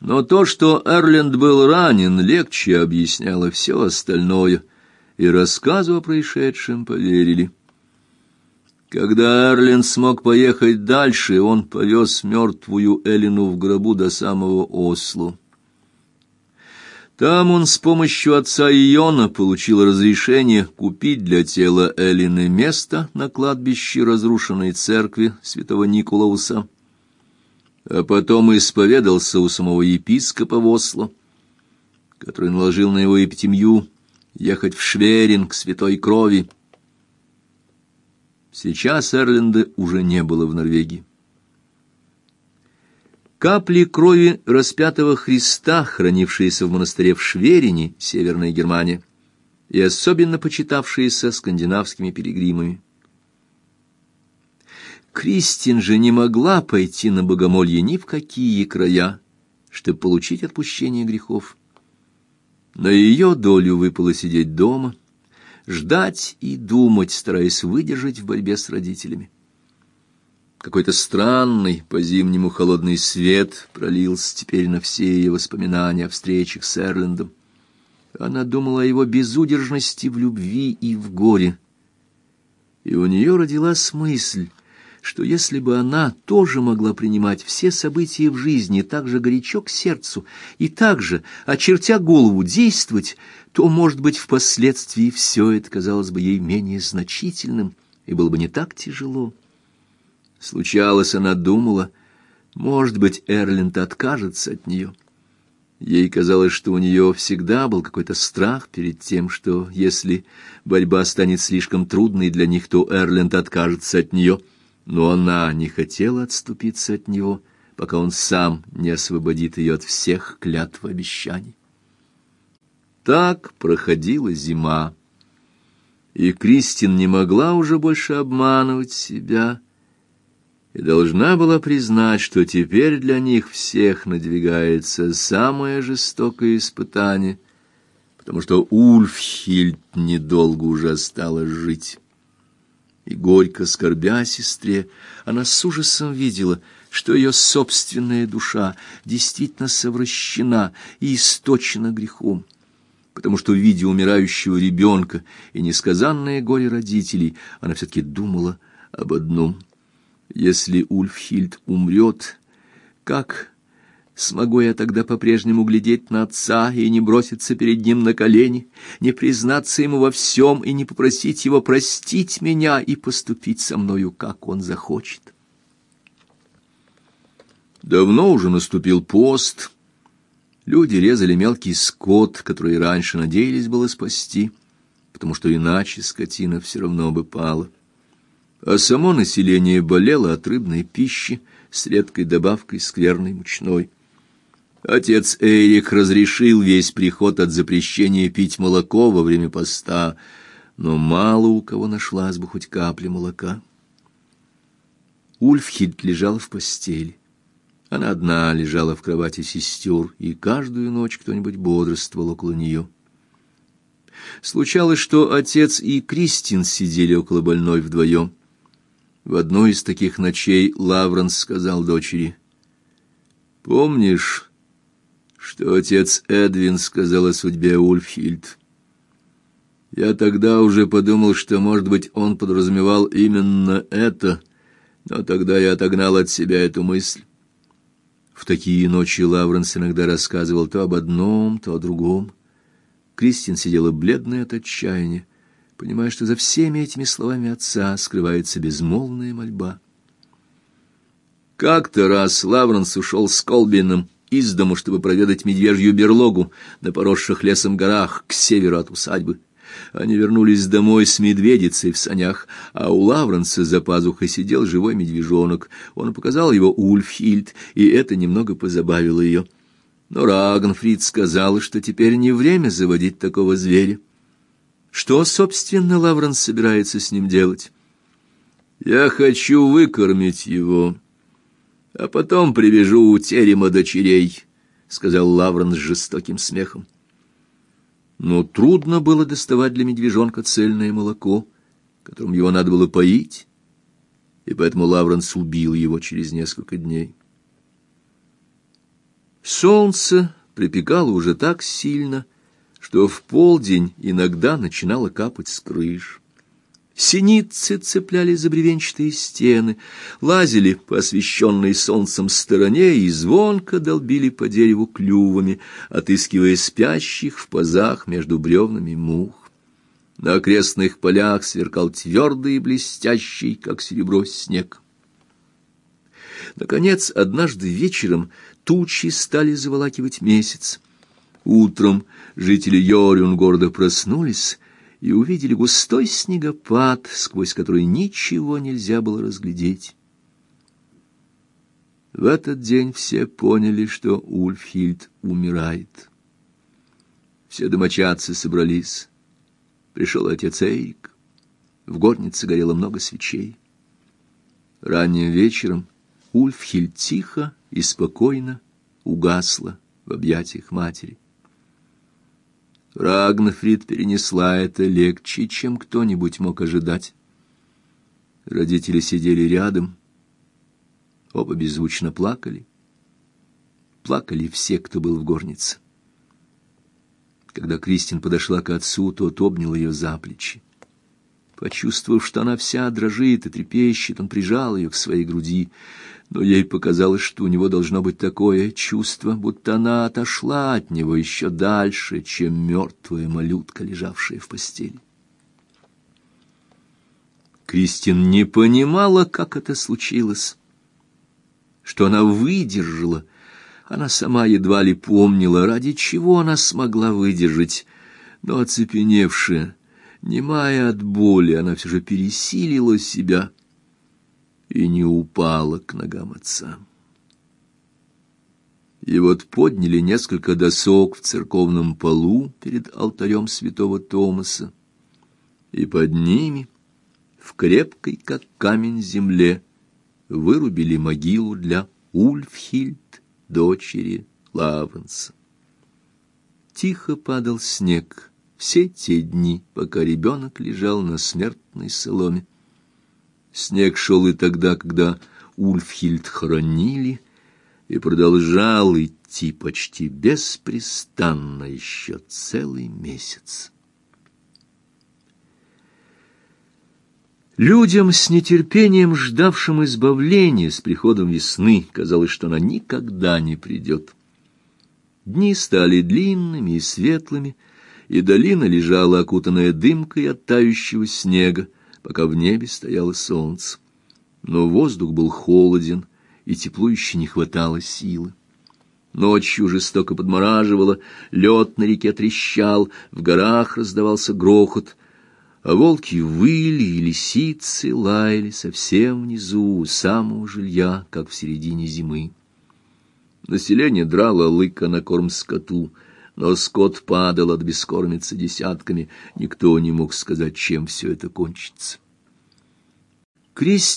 Но то, что Эрленд был ранен, легче объясняло все остальное, и рассказу о происшедшем поверили. Когда Эрленд смог поехать дальше, он повез мертвую Эллину в гробу до самого Осло. Там он с помощью отца Иона получил разрешение купить для тела Эллины место на кладбище разрушенной церкви святого Николауса, а потом исповедался у самого епископа в Осло, который наложил на его епитемью ехать в Шверин к Святой Крови. Сейчас Эрленда уже не было в Норвегии. Капли крови распятого Христа, хранившиеся в монастыре в Шверине, Северная Германия, и особенно почитавшиеся скандинавскими пилигримами. Кристин же не могла пойти на богомолье ни в какие края, чтобы получить отпущение грехов. На ее долю выпало сидеть дома, ждать и думать, стараясь выдержать в борьбе с родителями. Какой-то странный, по-зимнему холодный свет пролился теперь на все ее воспоминания о встречах с Эрлендом. Она думала о его безудержности в любви и в горе. И у нее родилась мысль, что если бы она тоже могла принимать все события в жизни так же горячо к сердцу и так же, очертя голову, действовать, то, может быть, впоследствии все это казалось бы ей менее значительным и было бы не так тяжело. Случалось, она думала, может быть, Эрленд откажется от нее. Ей казалось, что у нее всегда был какой-то страх перед тем, что если борьба станет слишком трудной для них, то Эрленд откажется от нее. Но она не хотела отступиться от него, пока он сам не освободит ее от всех клятв и обещаний. Так проходила зима, и Кристин не могла уже больше обманывать себя, и должна была признать, что теперь для них всех надвигается самое жестокое испытание, потому что Ульфхильд недолго уже осталось жить. И горько скорбя о сестре, она с ужасом видела, что ее собственная душа действительно совращена и источена грехом, потому что, видя умирающего ребенка и несказанное горе родителей, она все-таки думала об одном: если Ульфхильд умрет, как смогу я тогда по-прежнему глядеть на отца и не броситься перед ним на колени, не признаться ему во всем и не попросить его простить меня и поступить со мною, как он захочет? Давно уже наступил пост. Люди резали мелкий скот, который раньше надеялись было спасти, потому что иначе скотина все равно бы пала. А само население болело от рыбной пищи с редкой добавкой скверной мучной. Отец Эрик разрешил весь приход от запрещения пить молоко во время поста, но мало у кого нашлась бы хоть капля молока. Ульфхильд лежала в постели. Она одна лежала в кровати сестер, и каждую ночь кто-нибудь бодрствовал около нее. Случалось, что отец и Кристин сидели около больной вдвоем. В одну из таких ночей Лавренс сказал дочери: «Помнишь, что отец Эдвин сказал о судьбе Ульфхильд? Я тогда уже подумал, что, может быть, он подразумевал именно это, но тогда я отогнал от себя эту мысль». В такие ночи Лавренс иногда рассказывал то об одном, то о другом. Кристин сидела бледная от отчаяния, понимая, что за всеми этими словами отца скрывается безмолвная мольба. Как-то раз Лавренс ушел с Колбином из дому, чтобы проведать медвежью берлогу на поросших лесом горах к северу от усадьбы. Они вернулись домой с медведицей в санях, а у Лавренса за пазухой сидел живой медвежонок. Он показал его Ульфхильд, и это немного позабавило ее. Но Рагнфрид сказал, что теперь не время заводить такого зверя. Что, собственно, Лавренс собирается с ним делать? «Я хочу выкормить его, а потом привяжу у терема дочерей», — сказал Лавренс с жестоким смехом. Но трудно было доставать для медвежонка цельное молоко, которым его надо было поить, и поэтому Лавренс убил его через несколько дней. Солнце припекало уже так сильно, что в полдень иногда начинало капать с крыш. Синицы цеплялись за бревенчатые стены, лазили по освещенной солнцем стороне и звонко долбили по дереву клювами, отыскивая спящих в пазах между бревнами мух. На окрестных полях сверкал твердый и блестящий, как серебро, снег. Наконец, однажды вечером тучи стали заволакивать месяц. Утром жители Йорюнгорда проснулись и увидели густой снегопад, сквозь который ничего нельзя было разглядеть. В этот день все поняли, что Ульфхильд умирает. Все домочадцы собрались. Пришел отец Эйрик. В горнице горело много свечей. Ранним вечером Ульфхильд тихо и спокойно угасла в объятиях матери. Рагнафрид перенесла это легче, чем кто-нибудь мог ожидать. Родители сидели рядом, оба беззвучно плакали. Плакали все, кто был в горнице. Когда Кристин подошла к отцу, тот обнял ее за плечи. Почувствовав, что она вся дрожит и трепещет, он прижал ее к своей груди, но ей показалось, что у него должно быть такое чувство, будто она отошла от него еще дальше, чем мертвая малютка, лежавшая в постели. Кристин не понимала, как это случилось, что она выдержала. Она сама едва ли помнила, ради чего она смогла выдержать, но оцепеневшая, немая от боли, она все же пересилила себя и не упала к ногам отца. И вот подняли несколько досок в церковном полу перед алтарем святого Томаса, и под ними, в крепкой, как камень, земле, вырубили могилу для Ульфхильд, дочери Лавенса. Тихо падал снег все те дни, пока ребенок лежал на смертной соломе. Снег шел и тогда, когда Ульфхильд хоронили, и продолжал идти почти беспрестанно еще целый месяц. Людям, с нетерпением ждавшим избавления с приходом весны, казалось, что она никогда не придет. Дни стали длинными и светлыми, и долина лежала окутанная дымкой от тающего снега, пока в небе стояло солнце. Но воздух был холоден, и теплу еще не хватало силы. Ночью жестоко подмораживало, лед на реке трещал, в горах раздавался грохот, а волки выли и лисицы лаяли совсем внизу, у самого жилья, как в середине зимы. Население драло лыка на корм скоту, но скот падал от бескормицы десятками, никто не мог сказать, чем все это кончится. Кристин